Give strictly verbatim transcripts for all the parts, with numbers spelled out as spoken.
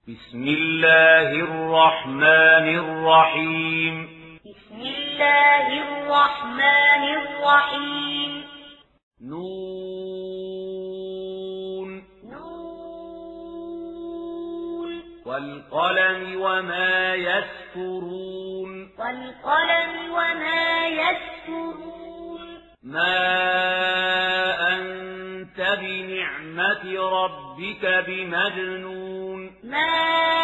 بسم الله الرحمن الرحيم بسم الله الرحمن الرحيم نون نون والقلم وما يسطرون والقلم وما يسطرون ما أنت بنعمة ربك بمجنون ما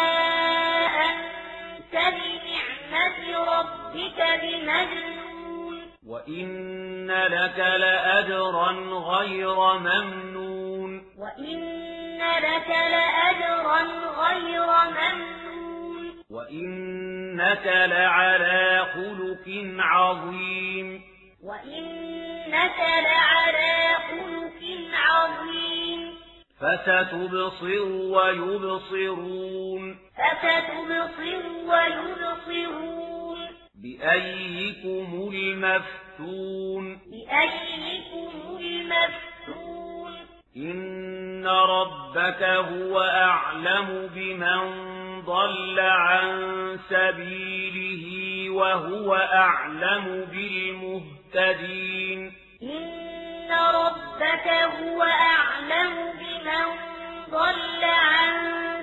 أنت بنعمة ربك بمجنون وإن لك لأجرا غير ممنون وإن لك لأجرا غير ممنون وإنك لعلى خلق عظيم وإنك لعلى خلق عظيم فستبصر ويبصرون فستبصر ويبصرون بأيكم المفتون بأيكم المفتون إن ربك هو أعلم بمن ضل عن سبيله وهو أعلم بالمهتدين إن ربك هو أعلم بمن ضل عن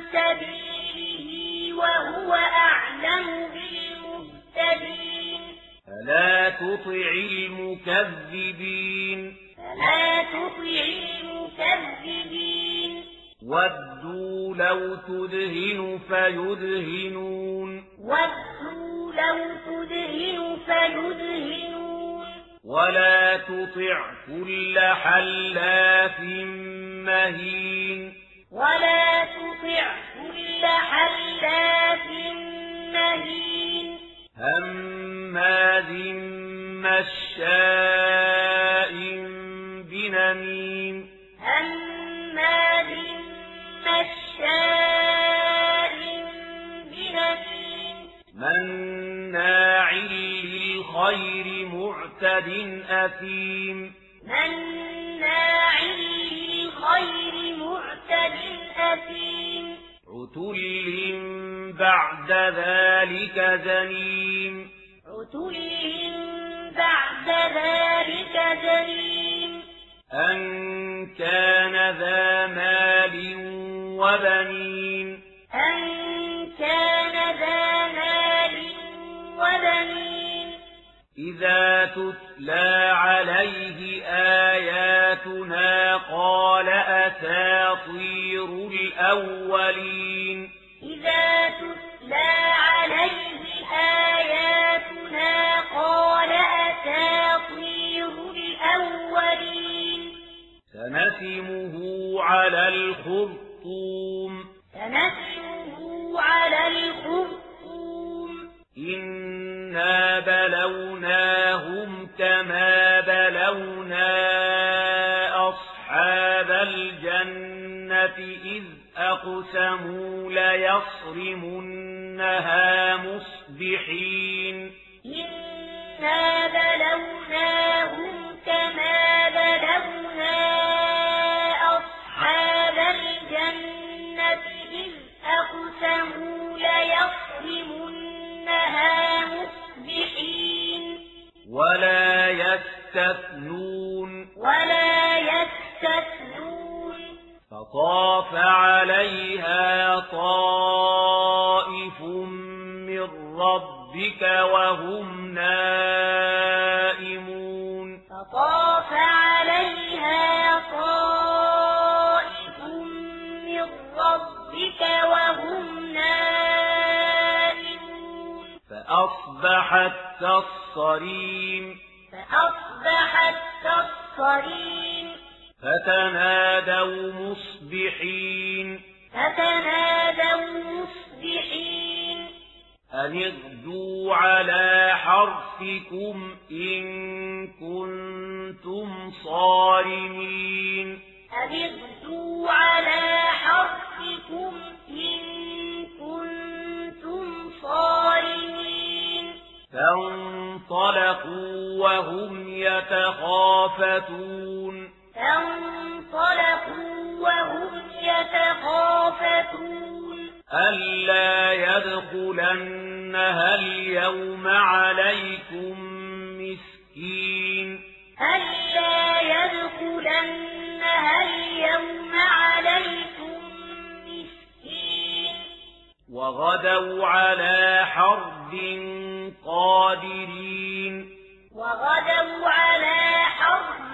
سبيله وهو أعلم بالمهتدين فلا تطع المكذبين فلا تطع المكذبين ودوا لو تدهن فيدهنون ودوا لو تدهن فيدهنون ولا تطع كل حلاف مهين ولا تطع كل حلاف مهين هماز مشاء بنميم هماز مشاء بنميم مناع للخير معتد أثيم مناع للخير معتد أثيم عتل بعد ذلك زنيم عتل بعد ذلك زنيم أن كان ذا مال وبنين أن كان ذا مال وبنين إذا تتلى عليه آياتنا قال أساطير الأولين إذا تتلى عليه آياتنا قال أساطير الأولين سنسمه على الخرطوم سنسمه على الخرطوم إنا بلوناهم كما بلونا أصحاب الجنة إذ أقسموا ليصرمنها مصبحين إنا بلوناهم كما بلونا أصحاب الجنة إذ أقسموا ليصرمنها مصبحين ولا يستثنون ولا يستثنون فطاف عليها طائف من ربك وهم نائمون فطاف عليها طائف من ربك وهم نائمون فأصبحت كالصريم فأصبحت كالصريم فتنادوا مصبحين فتنادوا مصبحين أن اغدوا على حرثكم إن كنتم صارمين أن اغدوا على حرثكم إن كنتم صارمين فانطلقوا وهم يتخافتون فانطلقوا وهم يتخافتون ألا يدخلنها اليوم عليكم مسكين ألا يدخلنها اليوم عليكم مسكين وغدوا على حرد قادرين وغدوا على حرد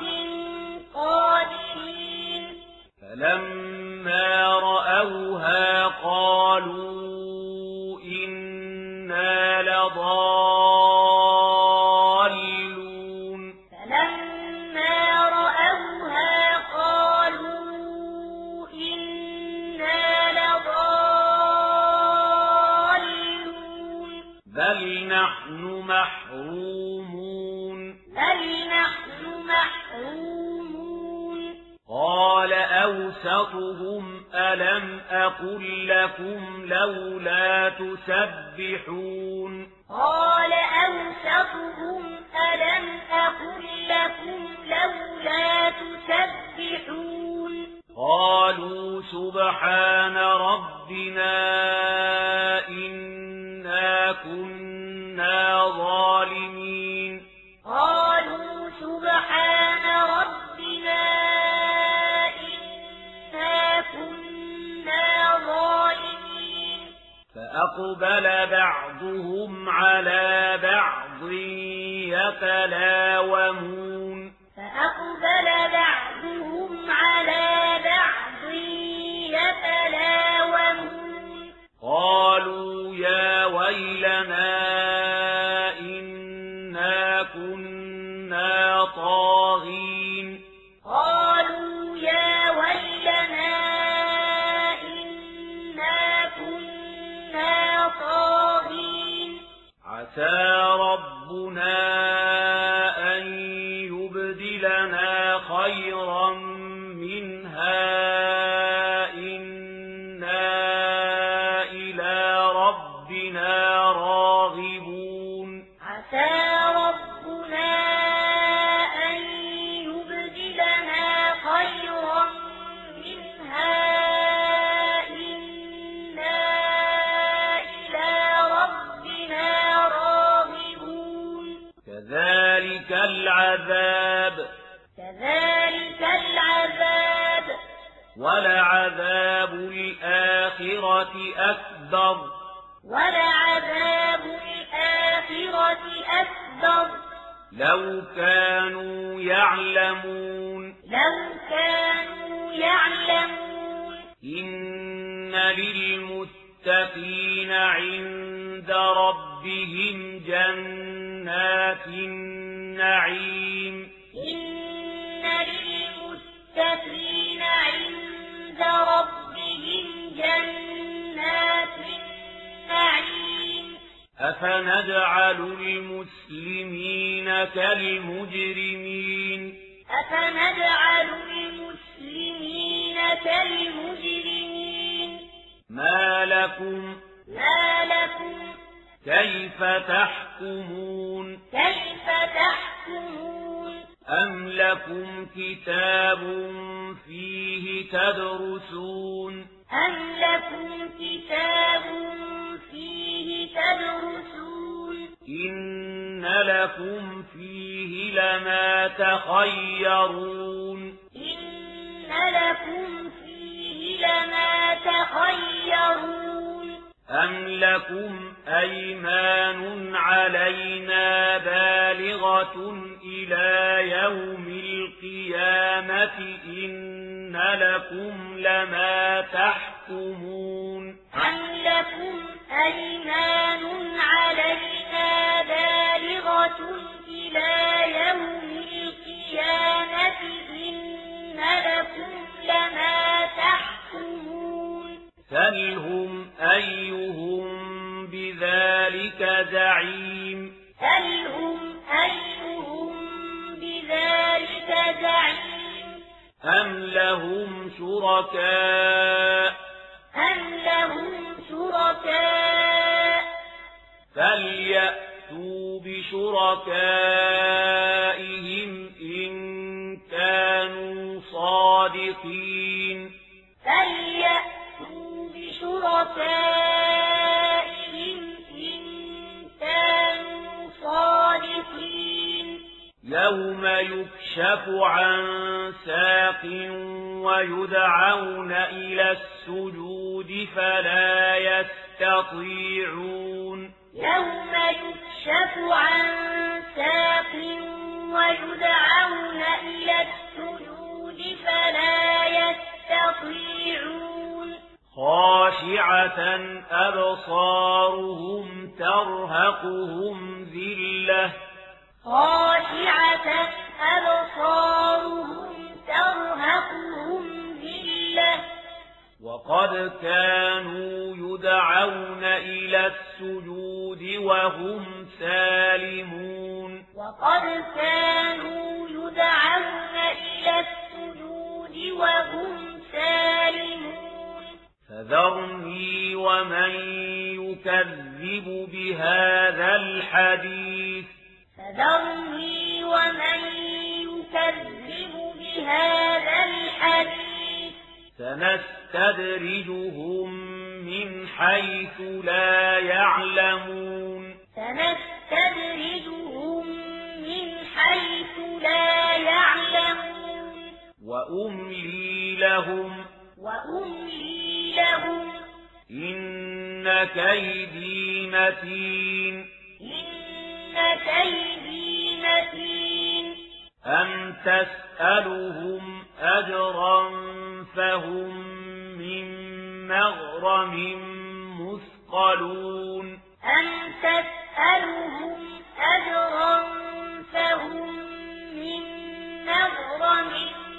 قادرين فلما رأوها قالوا إنا لضالون فلما رأوها قالوا إنا لضالون بل نحن محرومون بل نحن محرومون قال أوسطهم ألم أقل لكم لولا تسبحون قال أوسطهم ألم أقل لكم لولا تسبحون قالوا سبحان ربنا إنا كنا ظالمين قالوا سبحان ربنا إنا كنا ظالمين فأقبل بعضهم على بعض يتلاومون فأقبل بعضهم على بعض يتلاومون قالوا يا ويلنا إنا كنا طاغين قالوا يا ويلنا إنا كنا طاغين عسى ربنا أن يبدلنا خيرا منها إنا إلى ربنا راغبون عسى ربنا أن يبدلنا خيرا منها إنا إلى ربنا راغبون كذلك العذاب كذلك العذاب ولعذاب الآخرة أكبر ولعذاب الآخرة أكبر لو كانوا يعلمون لو كانوا يعلمون إن للمتقين عند ربهم جنات النعيم إن للمتقين عند ربهم جنات النعيم أفنجعل المسلمين كالمجرمين أفنجعل المسلمين كالمجرمين ما لكم ما لكم كيف تحكمون كيف تحكمون أم لكم كتاب فيه تدرسون أم لكم كتاب فيه تدرسون إن لكم فيه لما تخيرون إن لكم فيه لما تخيرون أم لكم أيمان علينا بالغة إلى يوم القيامة إن لكم لما تحكمون أم لكم أيمان علينا بالغة إلى يوم القيامة إن لكم لما تحكمون سلهم أيهم بذلك زعيم سلهم أيهم بذلك زعيم أم لهم شركاء أم لهم شركاء فليأتوا بشركائهم إن كانوا صادقين فليأتوا بشركائهم يكشف عن ساق ويدعون إلى السجود فلا يستطيعون يوم يكشف عن ساق ويدعون إلى السجود فلا يستطيعون خاشعة أبصارهم ترهقهم ذلة خاشعة أبصارهم ترهقهم ذلة وقد كانوا يدعون إلى السجود وهم سالمون وقد كانوا يدعون إلى السجود وهم سالمون فذرني ومن يكذب بهذا الحديث فذرني ومن يكذب بهذا الحديث سنستدرجهم من حيث لا يعلمون سنستدرجهم من حيث لا يعلمون وأملي لهم وأملي لهم إن كيدي متين إن كيدي متين أم تسألهم أجرا فهم من مغرم مثقلون أم تسألهم أجرا فهم من مغرم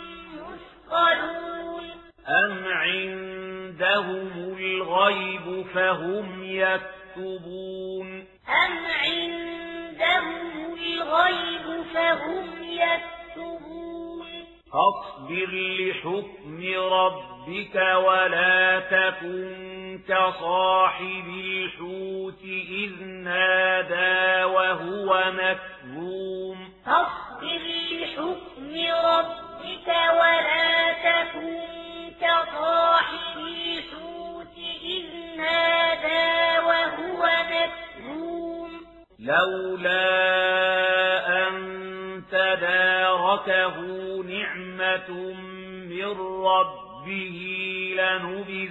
مثقلون أم عندهم الغيب فهم يكتبون أم عندهم الغيب فهم يكتبون أصبر لحكم ربك ولا تكن كصاحب الحوت إذ نادى وهو مكظوم أصبر لحكم ربك ولا تكن كصاحب الحوت إذ نادى وهو مكظوم لولا أن تداركه نعمة من ربه لنبذ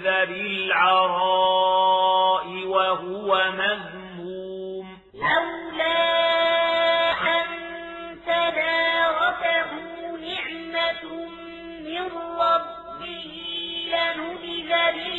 بالعراء وهو مذموم لولا أن تداركه نعمة من ربه لنبذ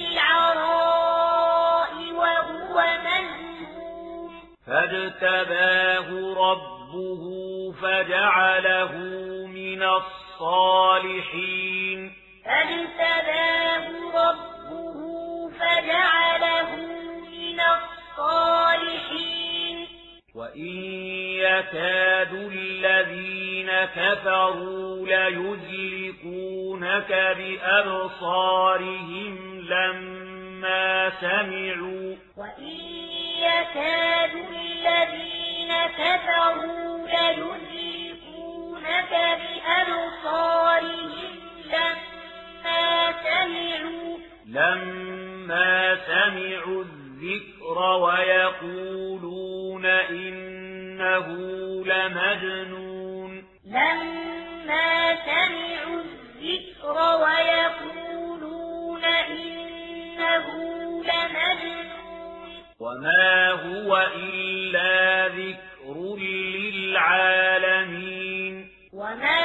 بالعراء وهو مذموم فاجتباه ربه فجعله من الصالحين فاجتباه ربه فجعله من الصالحين وإن يكاد الذين كفروا ليزلقونك بأبصارهم لما سمعوا وإن يكاد الذين كفروا ليزلقونك بأبصارهم لما سمعوا لما سمعوا الذكر ويقولون إنه لمجنون لما سمعوا الذكر ويقولون إنه لمجنون وما هو إلا ذكر للعالمين وما